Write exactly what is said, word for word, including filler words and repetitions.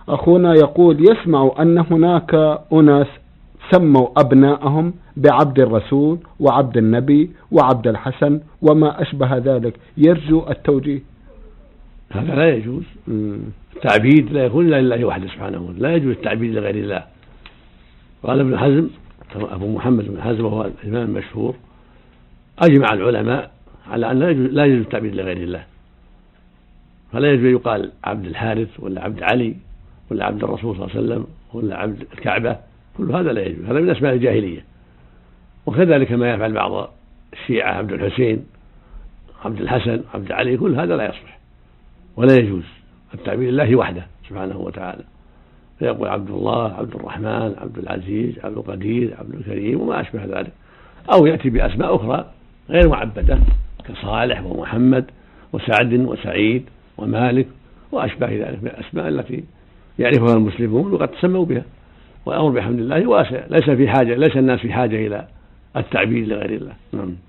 أخونا يقول يسمع أن هناك أناس سموا أبناءهم بعبد الرسول وعبد النبي وعبد الحسن وما أشبه ذلك، يرجو التوجيه. هذا لا يجوز. التعبيد لا يكون إلا لله وحده سبحانه وتعالى، لا يجوز التعبيد لغير الله. قال ابن حزم أبو محمد بن حزم وهو الإمام المشهور أجمع العلماء على أن لا يجوز التعبيد لغير الله، فلا يجوز يقال عبد الحارث ولا عبد علي ولا عبد الرسول صلى الله عليه وسلم ولا عبد الكعبة، كل هذا لا يجوز، هذا من أسماء الجاهلية. وكذلك ما يفعل بعض الشيعة عبد الحسين عبد الحسن عبد علي، كل هذا لا يصلح ولا يجوز التعبيد لله وحده سبحانه وتعالى، فيقول عبد الله عبد الرحمن عبد العزيز عبد القدير عبد الكريم وما أشبه ذلك، أو يأتي بأسماء أخرى غير معبدة كصالح ومحمد وسعد وسعيد ومالك وأشبه ذلك من الأسماء التي يعرفها المسلمون وقد تسموا بها. والأمر بحمد الله واسع، ليس في حاجة، ليس الناس في حاجة إلى التعبيد لغير الله. نعم.